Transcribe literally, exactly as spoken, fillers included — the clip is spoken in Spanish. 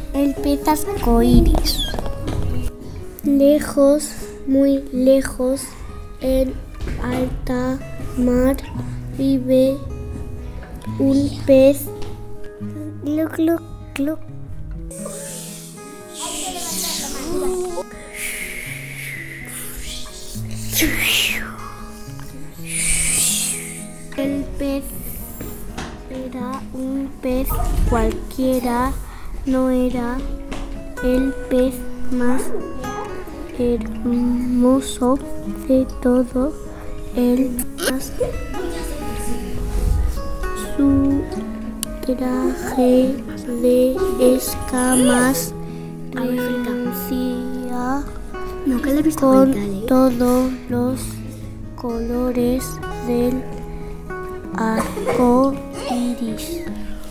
el pez arcoíris. Lejos, muy lejos, en alta mar, vive un pez. Gluc, gluc, gluc. El pez era un pez cualquiera, no era el pez más hermoso de todo el más. Su traje de escamas relucía con todos los colores del arco iris.